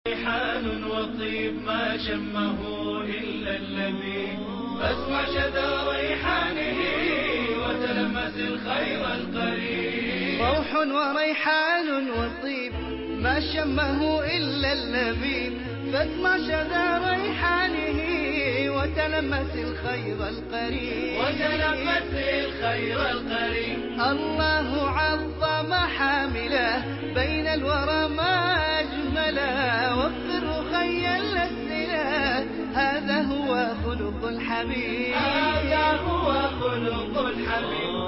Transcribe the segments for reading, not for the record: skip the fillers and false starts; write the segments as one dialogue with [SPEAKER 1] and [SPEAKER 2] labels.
[SPEAKER 1] ريحان وطيب ما شمه إلا اللبيب، فاسمع شذا ريحانه وتلمس الخير القريب.
[SPEAKER 2] روح وريحان وطيب ما شمه إلا اللبيب، فاسمع شذا ريحانه وتلمس الخير القريب.
[SPEAKER 1] وتلمس الخير القريب.
[SPEAKER 2] الله عظم حامله بين الورى ما أجمله، وفر رخيا للسلا هذا هو خلق الحبيب.
[SPEAKER 1] هذا هو خلق الحبيب.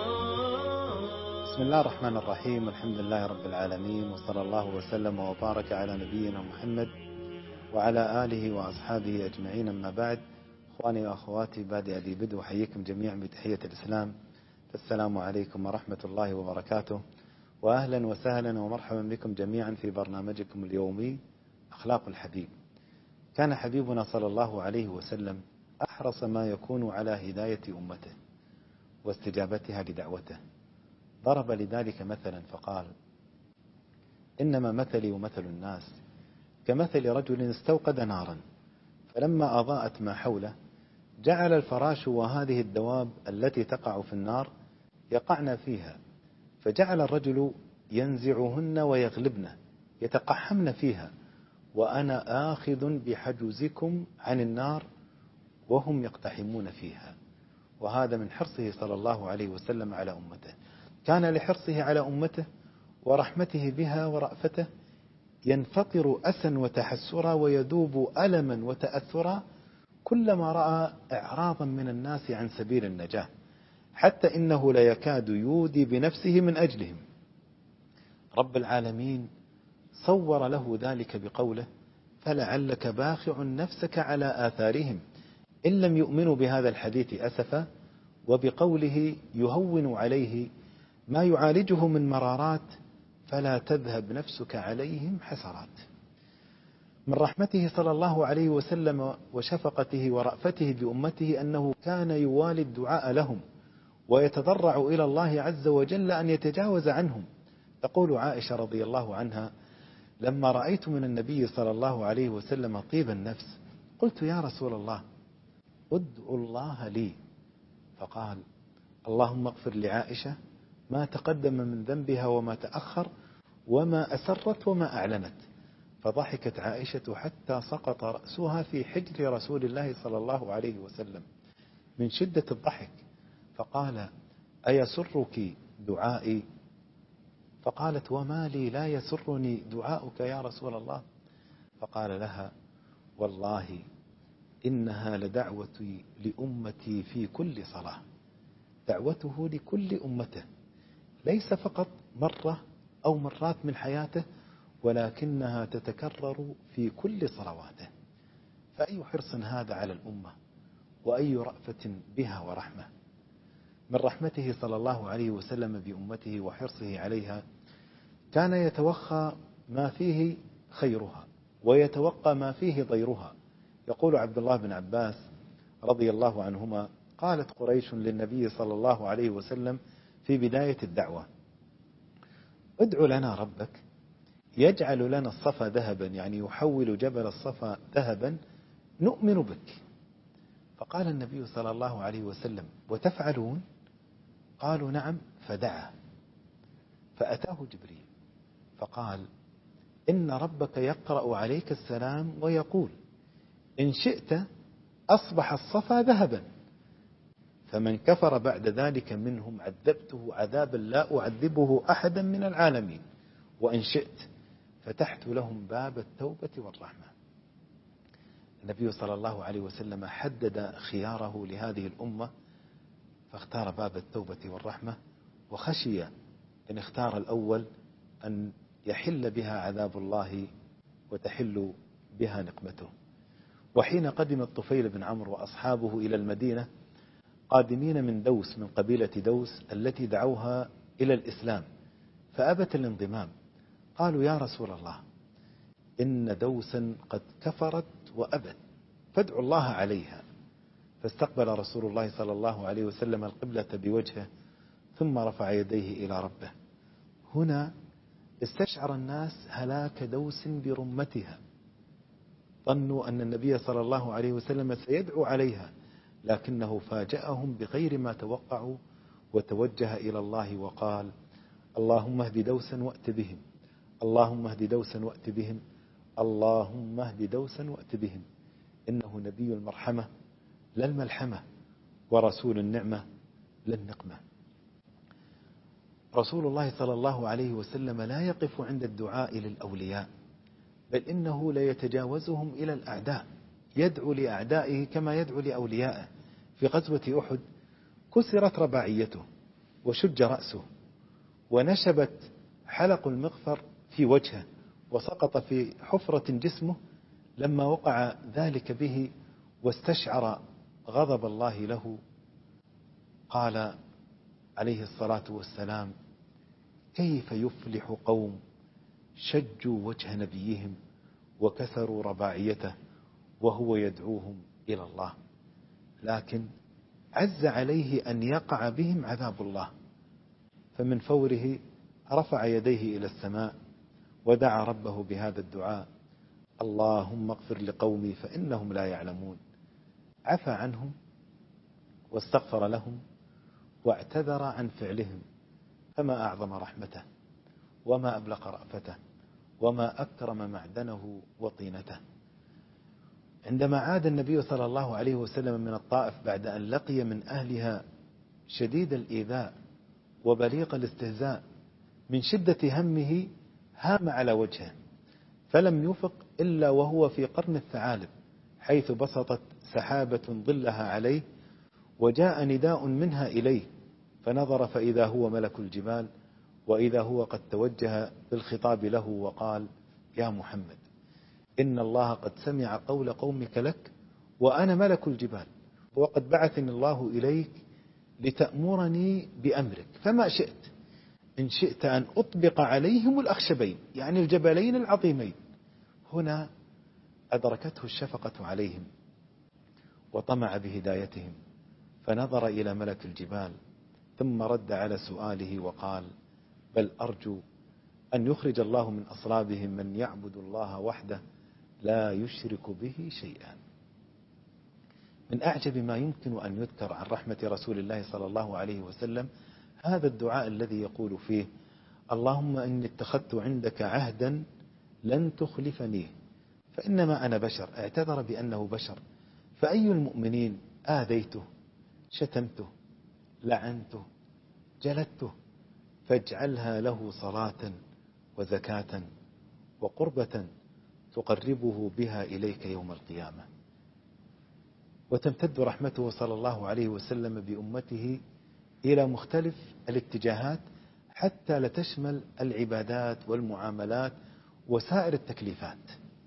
[SPEAKER 3] بسم الله الرحمن الرحيم، الحمد لله رب العالمين، وصلى الله وسلم وبارك على نبينا محمد وعلى آله وأصحابه أجمعين. أما بعد، أخواني وأخواتي، بادئ ذي بدء أحييكم جميعا بتحية الإسلام، السلام عليكم ورحمة الله وبركاته، وأهلا وسهلا ومرحبا بكم جميعا في برنامجكم اليومي أخلاق الحبيب. كان حبيبنا صلى الله عليه وسلم أحرص ما يكون على هداية أمته واستجابتها لدعوته. ضرب لذلك مثلا فقال: إنما مثلي ومثل الناس كمثل رجل استوقد نارا، فلما أضاءت ما حوله جعل الفراش وهذه الدواب التي تقع في النار يقعن فيها، فجعل الرجل ينزعهن ويغلبن يتقحمن فيها، وأنا آخذ بحجزكم عن النار وهم يقتحمون فيها. وهذا من حرصه صلى الله عليه وسلم على أمته. كان لحرصه على أمته ورحمته بها ورأفته ينفطر أسا وتحسرا ويذوب ألما وتأثرا كلما رأى إعراضا من الناس عن سبيل النجاة، حتى إنه ليكاد يودي بنفسه من أجلهم. رب العالمين صور له ذلك بقوله: فلعلك باخع نفسك على آثارهم إن لم يؤمنوا بهذا الحديث أسفا، وبقوله يهون عليه ما يعالجه من مرارات فلا تذهب نفسك عليهم حسرات. من رحمته صلى الله عليه وسلم وشفقته ورأفته بأمته أنه كان يوالي الدعاء لهم ويتضرع إلى الله عز وجل أن يتجاوز عنهم. تقول عائشة رضي الله عنها: لما رأيت من النبي صلى الله عليه وسلم طيب النفس قلت: يا رسول الله، ادعو الله لي. فقال: اللهم اغفر لعائشة ما تقدم من ذنبها وما تأخر وما أسرت وما أعلنت. فضحكت عائشة حتى سقط رأسها في حجر رسول الله صلى الله عليه وسلم من شدة الضحك، فقال: أيسرك دعائي؟ فقالت: وما لي لا يسرني دعاؤك يا رسول الله؟ فقال لها: والله إنها لدعوتي لأمتي في كل صلاة. دعوته لكل أمته، ليس فقط مرة أو مرات من حياته، ولكنها تتكرر في كل صلواته. فأي حرص هذا على الأمة، وأي رأفة بها ورحمة. من رحمته صلى الله عليه وسلم بأمته وحرصه عليها كان يتوخى ما فيه خيرها ويتوقى ما فيه ضيرها. يقول عبد الله بن عباس رضي الله عنهما: قالت قريش للنبي صلى الله عليه وسلم في بداية الدعوة: ادع لنا ربك يجعل لنا الصفا ذهبا، يعني يحول جبل الصفا ذهبا، نؤمن بك. فقال النبي صلى الله عليه وسلم: وتفعلون؟ قالوا: نعم. فدعا، فأتاه جبريل فقال: إن ربك يقرأ عليك السلام ويقول: إن شئت أصبح الصفا ذهبا، فمن كفر بعد ذلك منهم عذبته عذابا لا أعذبه أحدا من العالمين، وإن شئت فتحت لهم باب التوبة والرحمة. النبي صلى الله عليه وسلم حدد خياره لهذه الأمة فاختار باب التوبة والرحمة، وخشي إن اختار الأول أن يحل بها عذاب الله وتحل بها نقمته. وحين قدم الطفيل بن عمرو وأصحابه إلى المدينة قادمين من دوس، من قبيلة دوس التي دعوها إلى الإسلام، فأبت الانضمام. قالوا: يا رسول الله، إن دوسا قد كفرت وأبت، فادعوا الله عليها. فاستقبل رسول الله صلى الله عليه وسلم القبلة بوجهه ثم رفع يديه إلى ربه. هنا استشعر الناس هلاك دوس برمتها ظنوا أن النبي صلى الله عليه وسلم سيدعو عليها، لكنه فاجأهم بغير ما توقعوا، وتوجه إلى الله وقال: اللهم اهد دوسا وأت بهم، اللهم اهد دوسا وأت بهم، اللهم اهد دوسا وأت بهم، إنه نبي المرحمة لا الملحمة، ورسول النعمة لا النقمة. رسول الله صلى الله عليه وسلم لا يقف عند الدعاء للأولياء، بل إنه لا يتجاوزهم إلى الأعداء، يدعو لأعدائه كما يدعو لأوليائه. في غزوة أحد كسرت رباعيته وشج رأسه ونشبت حلق المغفر في وجهه وسقط في حفرة جسمه. لما وقع ذلك به واستشعر غضب الله له قال عليه الصلاة والسلام: كيف يفلح قوم شجوا وجه نبيهم وكسروا رباعيته وهو يدعوهم إلى الله. لكن عز عليه أن يقع بهم عذاب الله، فمن فوره رفع يديه إلى السماء ودعا ربه بهذا الدعاء: اللهم اغفر لقومي فإنهم لا يعلمون. عفى عنهم واستغفر لهم واعتذر عن فعلهم، فما أعظم رحمته وما أبلغ رأفته وما أكرم معدنه وطينته. عندما عاد النبي صلى الله عليه وسلم من الطائف بعد أن لقي من أهلها شديد الإيذاء وبليغ الاستهزاء، من شدة همه هام على وجهه، فلم يفق إلا وهو في قرن الثعالب، حيث بسطت سحابة ظلها عليه، وجاء نداء منها إليه، فنظر فإذا هو ملك الجبال، وإذا هو قد توجه بالخطاب له وقال: يا محمد، إن الله قد سمع قول قومك لك، وأنا ملك الجبال، وقد بعثني الله إليك لتأمرني بأمرك، فما شئت، إن شئت أن أطبق عليهم الأخشبين، يعني الجبلين العظيمين. هنا أدركته الشفقة عليهم وطمع بهدايتهم، فنظر إلى ملك الجبال ثم رد على سؤاله وقال: بل أرجو أن يخرج الله من أصلابهم من يعبد الله وحده لا يشرك به شيئا. من أعجب ما يمكن أن يذكر عن رحمة رسول الله صلى الله عليه وسلم هذا الدعاء الذي يقول فيه: اللهم إني اتخذت عندك عهدا لن تخلفنيه، فإنما أنا بشر. اعتذر بأنه بشر، فأي المؤمنين آذيته، شتمته، لعنته، جلدته، فاجعلها له صلاة وزكاة وقربة تقربه بها إليك يوم القيامة. وتمتد رحمته صلى الله عليه وسلم بأمته إلى مختلف الاتجاهات، حتى لتشمل العبادات والمعاملات وسائر التكليفات.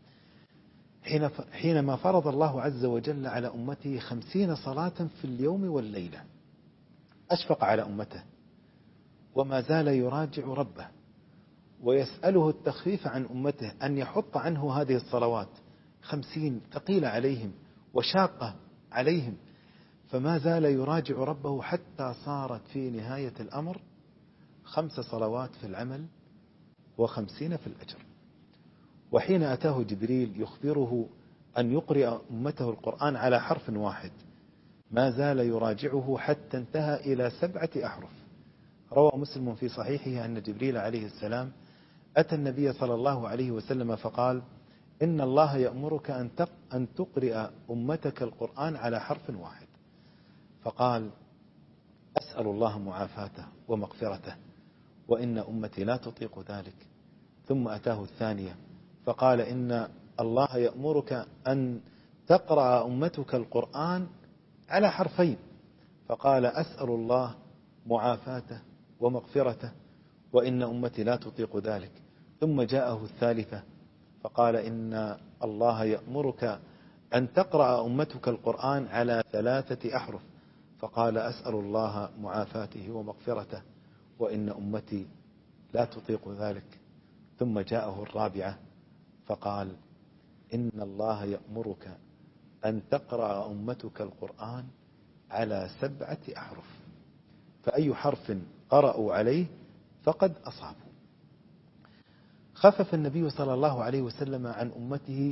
[SPEAKER 3] حينما فرض الله عز وجل على أمته 50 صلاة في اليوم والليلة، أشفق على أمته، وما زال يراجع ربه ويسأله التخفيف عن أمته، أن يحط عنه هذه الصلوات. 50 ثقيلة عليهم وشاقة عليهم، فما زال يراجع ربه حتى صارت في نهاية الأمر 5 صلوات في العمل و50 في الأجر. وحين أتاه جبريل يخبره أن يقرأ أمته القرآن على حرف واحد، ما زال يراجعه حتى انتهى إلى 7 أحرف. روى مسلم في صحيحه أن جبريل عليه السلام أتى النبي صلى الله عليه وسلم فقال: إن الله يأمرك أن تقرأ أمتك القرآن على حرف واحد. فقال: أسأل الله معافاته ومغفرته، وإن أمتي لا تطيق ذلك. ثم أتاه الثانية فقال: إن الله يأمرك أن تقرأ أمتك القرآن على حرفين. فقال: أسأل الله معافاته ومغفرته، وإن أمتي لا تطيق ذلك. ثم جاءه الثالثة فقال: إن الله يأمرك أن تقرأ أمتك القرآن على 3 أحرف. فقال: أسأل الله معافاته ومغفرته، وإن أمتي لا تطيق ذلك. ثم جاءه الرابعة فقال: إن الله يأمرك أن تقرأ أمتك القرآن على 7 أحرف، فأي حرف قرأوا عليه فقد أصابوا. خفف النبي صلى الله عليه وسلم عن أمته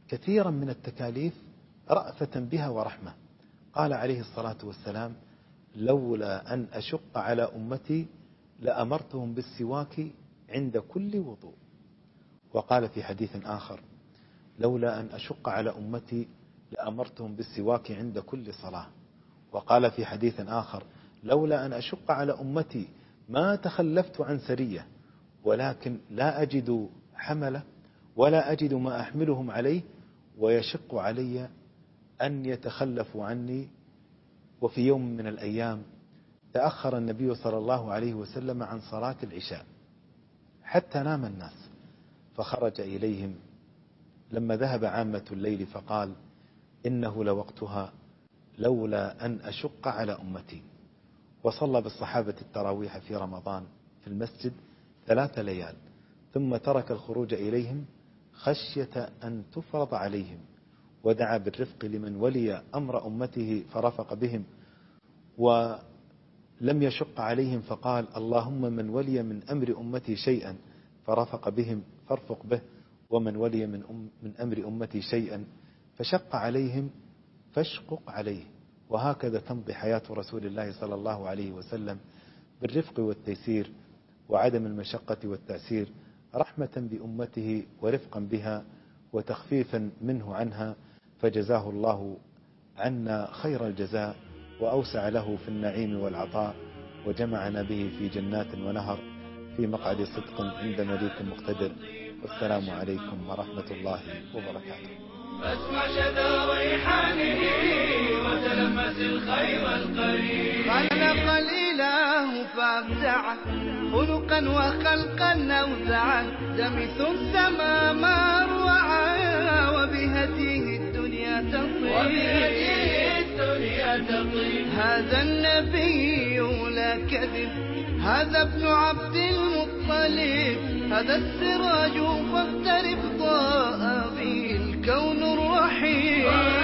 [SPEAKER 3] كثيرا من التكاليف رأفة بها ورحمة. قال عليه الصلاة والسلام: لولا أن أشق على أمتي لأمرتهم بالسواك عند كل وضوء. وقال في حديث آخر: لولا أن أشق على أمتي لأمرتهم بالسواك عند كل صلاة. وقال في حديث آخر: لولا أن أشق على أمتي ما تخلفت عن سرية، ولكن لا أجد حملة ولا أجد ما أحملهم عليه ويشق علي أن يتخلفوا عني. وفي يوم من الأيام تأخر النبي صلى الله عليه وسلم عن صلاة العشاء حتى نام الناس، فخرج إليهم لما ذهب عامة الليل فقال: إنه لوقتها لولا أن أشق على أمتي. وصلى بالصحابة التراويح في رمضان في المسجد 3 ليال، ثم ترك الخروج إليهم خشية أن تفرض عليهم، ودعا بالرفق لمن ولي أمر أمته فرفق بهم، ولم يشق عليهم فقال: اللهم من ولي من أمر أمتي شيئا فرفق بهم فارفق به، ومن ولي من أمر أمتي شيئا فشق عليهم فاشقق عليه. وهكذا تمضي حياة رسول الله صلى الله عليه وسلم بالرفق والتيسير وعدم المشقة والتعسير، رحمة بأمته ورفقا بها وتخفيفا منه عنها، فجزاه الله عنا خير الجزاء وأوسع له في النعيم والعطاء، وجمعنا به في جنات ونهر في مقعد صدق عند مليك مقتدر. والسلام عليكم ورحمة الله وبركاته.
[SPEAKER 1] فاسمع شذا ريحانه وتلمس الخير القريب.
[SPEAKER 2] خلق الإله فابدع خلقا وخلقا أوزعا، دمث السما ما أروعا وبهديه الدنيا تطيب. هذا النبي لا كذب، هذا ابن عبد المطلب، هذا السراج فاقترب ضاء به الكون الرحيم.